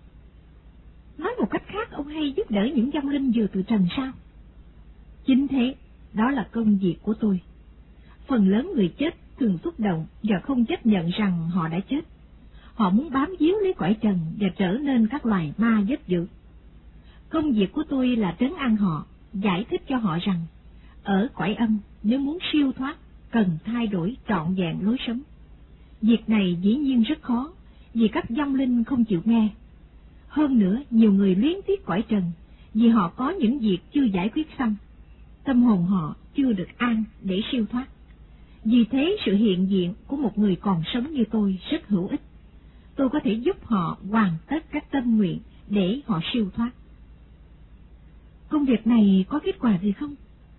Nói một cách khác, ông hay giúp đỡ những vong linh vừa từ trần sao? Chính thế, đó là công việc của tôi. Phần lớn người chết thường xúc động và không chấp nhận rằng họ đã chết. Họ muốn bám víu lấy cõi trần và trở nên các loài ma giết dữ. Công việc của tôi là trấn an họ, giải thích cho họ rằng, ở cõi âm, nếu muốn siêu thoát, cần thay đổi trọn vẹn lối sống. Việc này dĩ nhiên rất khó, vì các vong linh không chịu nghe. Hơn nữa, nhiều người luyến tiếc cõi trần, vì họ có những việc chưa giải quyết xong. Tâm hồn họ chưa được an để siêu thoát. Vì thế, sự hiện diện của một người còn sống như tôi rất hữu ích. Tôi có thể giúp họ hoàn tất các tâm nguyện để họ siêu thoát. Công việc này có kết quả gì không?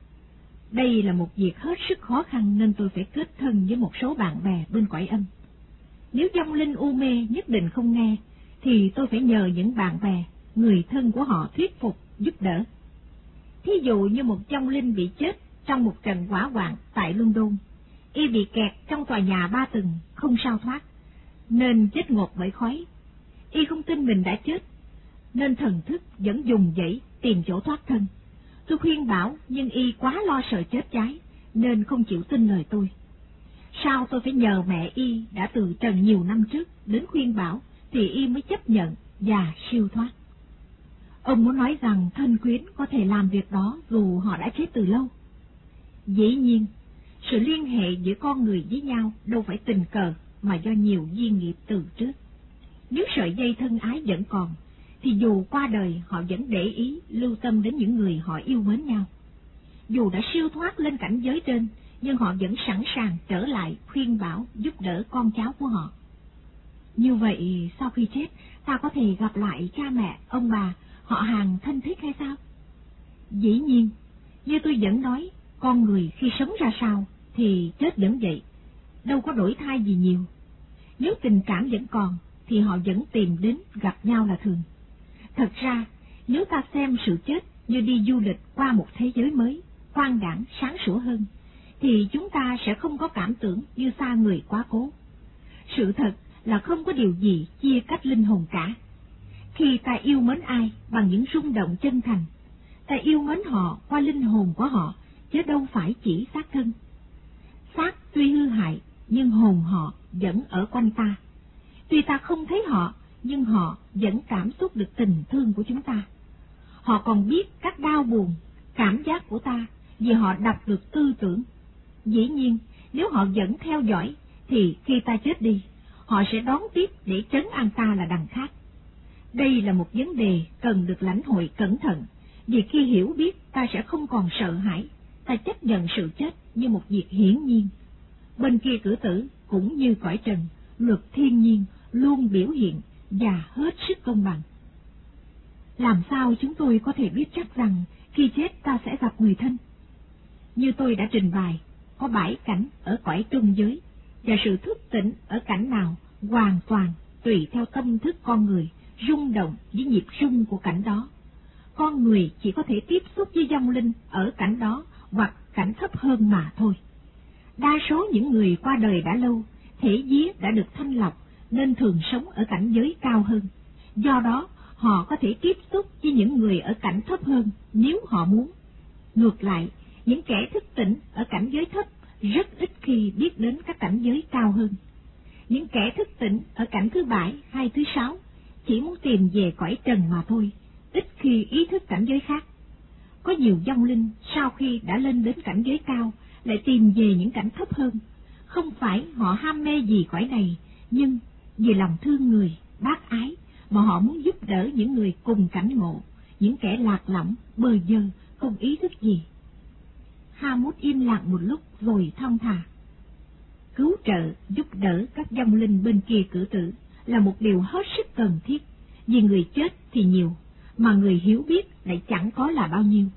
Đây là một việc hết sức khó khăn nên tôi phải kết thân với một số bạn bè bên cõi âm. Nếu vong linh u mê nhất định không nghe, thì tôi phải nhờ những bạn bè, người thân của họ thuyết phục, giúp đỡ. Thí dụ như một vong linh bị chết trong một trận hỏa hoạn tại London. Y bị kẹt trong tòa nhà ba tầng, không sao thoát, nên chết ngột bởi khói. Y không tin mình đã chết, nên thần thức vẫn dùng dãy tìm chỗ thoát thân. Tôi khuyên bảo, nhưng y quá lo sợ chết cháy, nên không chịu tin lời tôi. Sau tôi phải nhờ mẹ y đã từ trần nhiều năm trước đến khuyên bảo, thì y mới chấp nhận và siêu thoát. Ông muốn nói rằng thân quyến có thể làm việc đó dù họ đã chết từ lâu. Dĩ nhiên, sự liên hệ giữa con người với nhau đâu phải tình cờ mà do nhiều duyên nghiệp từ trước. Nếu sợi dây thân ái vẫn còn, thì dù qua đời họ vẫn để ý, lưu tâm đến những người họ yêu mến nhau. Dù đã siêu thoát lên cảnh giới trên, nhưng họ vẫn sẵn sàng trở lại khuyên bảo, giúp đỡ con cháu của họ. Như vậy, sau khi chết, ta có thể gặp lại cha mẹ, ông bà, họ hàng thân thích hay sao? Dĩ nhiên, như tôi vẫn nói, con người khi sống ra sao thì chết vẫn vậy, đâu có đổi thay gì nhiều. Nếu tình cảm vẫn còn, thì họ vẫn tìm đến gặp nhau là thường. Thật ra, nếu ta xem sự chết như đi du lịch qua một thế giới mới, khoan đãng sáng sủa hơn, thì chúng ta sẽ không có cảm tưởng như xa người quá cố. Sự thật là không có điều gì chia cách linh hồn cả. Khi ta yêu mến ai bằng những rung động chân thành, ta yêu mến họ qua linh hồn của họ, chứ đâu phải chỉ xác thân. Xác tuy hư hại, nhưng hồn họ vẫn ở quanh ta. Tuy ta không thấy họ, nhưng họ vẫn cảm xúc được tình thương của chúng ta. Họ còn biết các đau buồn, cảm giác của ta, vì họ đọc được tư tưởng. Dĩ nhiên, nếu họ vẫn theo dõi, thì khi ta chết đi, họ sẽ đón tiếp để trấn an ta là đằng khác. Đây là một vấn đề cần được lãnh hội cẩn thận, vì khi hiểu biết ta sẽ không còn sợ hãi, ta chấp nhận sự chết như một việc hiển nhiên. Bên kia cử tử cũng như cõi trần, luật thiên nhiên luôn biểu hiện và hết sức công bằng. Làm sao chúng tôi có thể biết chắc rằng khi chết ta sẽ gặp người thân? Như tôi đã trình bày, có bảy cảnh ở cõi trung giới, và sự thức tỉnh ở cảnh nào hoàn toàn tùy theo tâm thức con người, rung động với nhịp rung của cảnh đó. Con người chỉ có thể tiếp xúc với vong linh ở cảnh đó hoặc cảnh thấp hơn mà thôi. Đa số những người qua đời đã lâu, thể vía đã được thanh lọc nên thường sống ở cảnh giới cao hơn. Do đó, họ có thể tiếp xúc với những người ở cảnh thấp hơn nếu họ muốn. Ngược lại, những kẻ thức tỉnh ở cảnh giới thấp rất ít khi biết đến các cảnh giới cao hơn. Những kẻ thức tỉnh ở cảnh thứ bảy hay thứ sáu chỉ muốn tìm về cõi trần mà thôi, ít khi ý thức cảnh giới khác. Có nhiều vong linh sau khi đã lên đến cảnh giới cao lại tìm về những cảnh thấp hơn. Không phải họ ham mê gì cõi này, nhưng vì lòng thương người, bác ái mà họ muốn giúp đỡ những người cùng cảnh ngộ, những kẻ lạc lõng, bơ vơ, không ý thức gì. Hamut im lặng một lúc rồi thong thả. Cứu trợ, giúp đỡ các vong linh bên kia cử tử là một điều hết sức cần thiết, vì người chết thì nhiều, mà người hiểu biết lại chẳng có là bao nhiêu.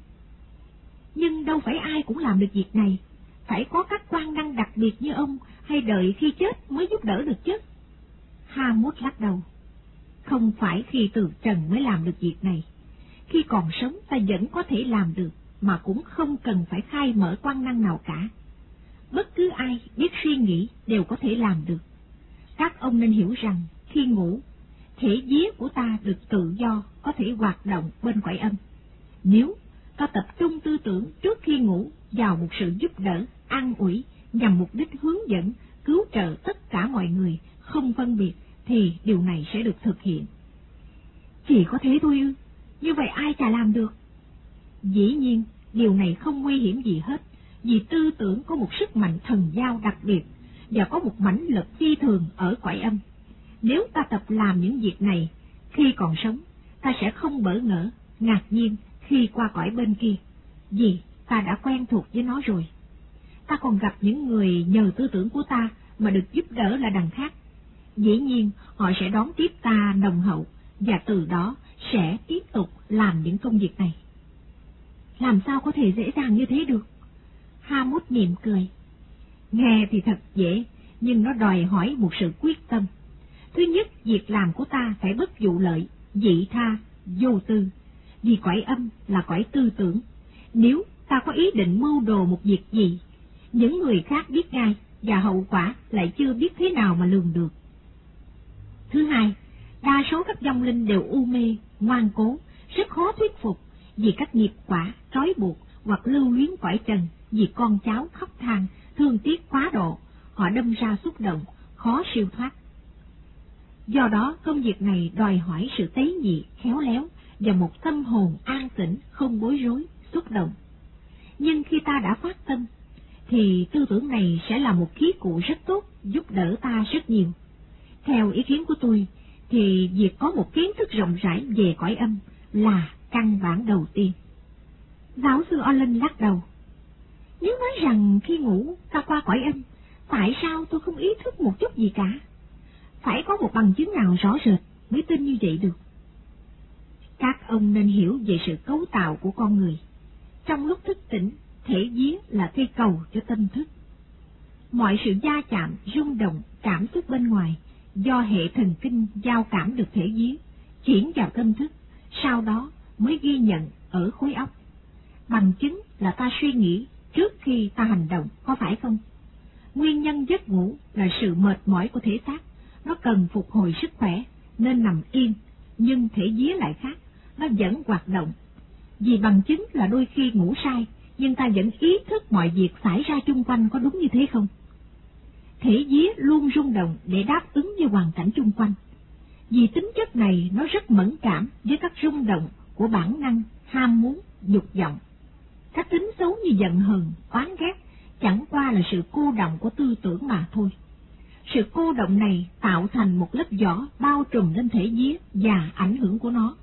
Nhưng đâu phải ai cũng làm được việc này, phải có các quan năng đặc biệt như ông, hay đợi khi chết mới giúp đỡ được chứ? Hamut lắc đầu. Không phải khi từ trần mới làm được việc này, khi còn sống ta vẫn có thể làm được, mà cũng không cần phải khai mở quan năng nào cả. Bất cứ ai biết suy nghĩ đều có thể làm được. Các ông nên hiểu rằng khi ngủ, thể vía của ta được tự do có thể hoạt động bên cõi âm. Nếu ta tập trung tư tưởng trước khi ngủ vào một sự giúp đỡ, an ủi nhằm mục đích hướng dẫn, cứu trợ tất cả mọi người, không phân biệt, thì điều này sẽ được thực hiện. Chỉ có thế thôi ư? Như vậy ai chả làm được? Dĩ nhiên, điều này không nguy hiểm gì hết, vì tư tưởng có một sức mạnh thần giao đặc biệt, và có một mãnh lực phi thường ở cõi âm. Nếu ta tập làm những việc này khi còn sống, ta sẽ không bỡ ngỡ, ngạc nhiên khi qua cõi bên kia, vì ta đã quen thuộc với nó rồi. Ta còn gặp những người nhờ tư tưởng của ta mà được giúp đỡ là đằng khác. Dĩ nhiên họ sẽ đón tiếp ta nồng hậu, và từ đó sẽ tiếp tục làm những công việc này. Làm sao có thể dễ dàng như thế được? Hamut mỉm cười. Nghe thì thật dễ, nhưng nó đòi hỏi một sự quyết tâm. Thứ nhất, việc làm của ta phải bất vụ lợi, dị tha, vô tư, vì cõi âm là cõi tư tưởng. Nếu ta có ý định mưu đồ một việc gì, những người khác biết ngay, và hậu quả lại chưa biết thế nào mà lường được. Thứ hai, đa số các vong linh đều u mê, ngoan cố, rất khó thuyết phục, vì các nghiệp quả, trói buộc hoặc lưu luyến cõi trần, vì con cháu khóc than, thương tiếc quá độ, họ đâm ra xúc động, khó siêu thoát. Do đó, công việc này đòi hỏi sự tế nhị, khéo léo, và một tâm hồn an tĩnh, không bối rối, xúc động. Nhưng khi ta đã phát tâm, thì tư tưởng này sẽ là một khí cụ rất tốt, giúp đỡ ta rất nhiều. Theo ý kiến của tôi, thì việc có một kiến thức rộng rãi về cõi âm là căn bản đầu tiên. Giáo sư Olin lắc đầu. Nếu nói rằng khi ngủ ta qua cõi âm, tại sao tôi không ý thức một chút gì cả? Phải có một bằng chứng nào rõ rệt mới tin như vậy được. Các ông nên hiểu về sự cấu tạo của con người. Trong lúc thức tỉnh, thể vía là cây cầu cho tâm thức. Mọi sự va chạm, rung động, cảm xúc bên ngoài do hệ thần kinh giao cảm được thể vía, chuyển vào tâm thức, sau đó mới ghi nhận ở khối óc. Bằng chứng là ta suy nghĩ trước khi ta hành động, có phải không? Nguyên nhân giấc ngủ là sự mệt mỏi của thể xác, nó cần phục hồi sức khỏe nên nằm yên, nhưng thể vía lại khác, nó vẫn hoạt động. Vì bằng chứng là đôi khi ngủ sai, nhưng ta vẫn ý thức mọi việc xảy ra chung quanh, có đúng như thế không? Thể vía luôn rung động để đáp ứng với hoàn cảnh chung quanh. Vì tính chất này nó rất mẫn cảm với các rung động của bản năng, ham muốn, dục vọng. Các tính xấu như giận hờn, oán ghét chẳng qua là sự cô động của tư tưởng mà thôi. Sự cô động này tạo thành một lớp vỏ bao trùm lên thể vía và ảnh hưởng của nó.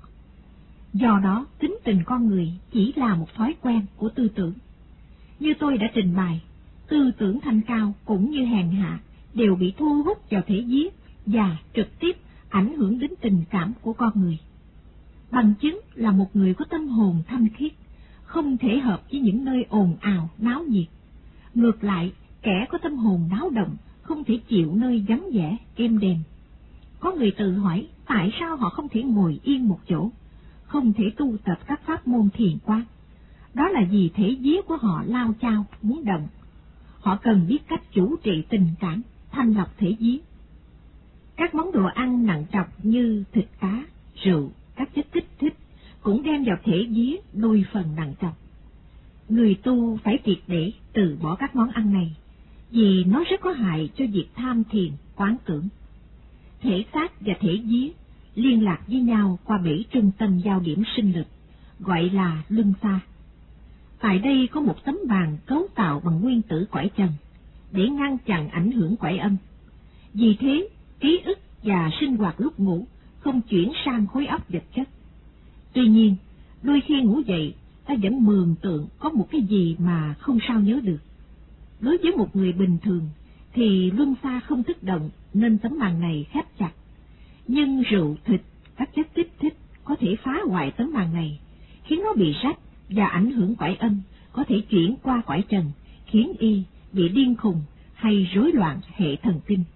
Do đó, tính tình con người chỉ là một thói quen của tư tưởng. Như tôi đã trình bày, tư tưởng thanh cao cũng như hèn hạ đều bị thu hút vào thể vía và trực tiếp ảnh hưởng đến tình cảm của con người. Bằng chứng là một người có tâm hồn thanh khiết không thể hợp với những nơi ồn ào, náo nhiệt. Ngược lại, kẻ có tâm hồn náo động không thể chịu nơi vắng vẻ, êm đềm. Có người tự hỏi tại sao họ không thể ngồi yên một chỗ, không thể tu tập các pháp môn thiền quán. Đó là vì thể vía của họ lao chao, muốn động. Họ cần biết cách chủ trị tình cảm, thanh lọc thể vía. Các món đồ ăn nặng trọc như thịt cá, rượu, các chất kích thích cũng đem vào thể vía đôi phần nặng trọc. Người tu phải triệt để từ bỏ các món ăn này, vì nó rất có hại cho việc tham thiền, quán tưởng. Thể xác và thể vía liên lạc với nhau qua bể trung tâm giao điểm sinh lực, gọi là luân xa. Tại đây có một tấm bàn cấu tạo bằng nguyên tử cõi trần, để ngăn chặn ảnh hưởng cõi âm. Vì thế, ký ức và sinh hoạt lúc ngủ không chuyển sang khối óc vật chất. Tuy nhiên, đôi khi ngủ dậy, ta vẫn mường tượng có một cái gì mà không sao nhớ được. Đối với một người bình thường, thì luân xa không thức động nên tấm màn này khép chặt. Nhưng rượu, thịt, các chất kích thích có thể phá hoại tấm màn này, khiến nó bị rách và ảnh hưởng cõi âm, có thể chuyển qua cõi trần, khiến y bị điên khùng hay rối loạn hệ thần kinh.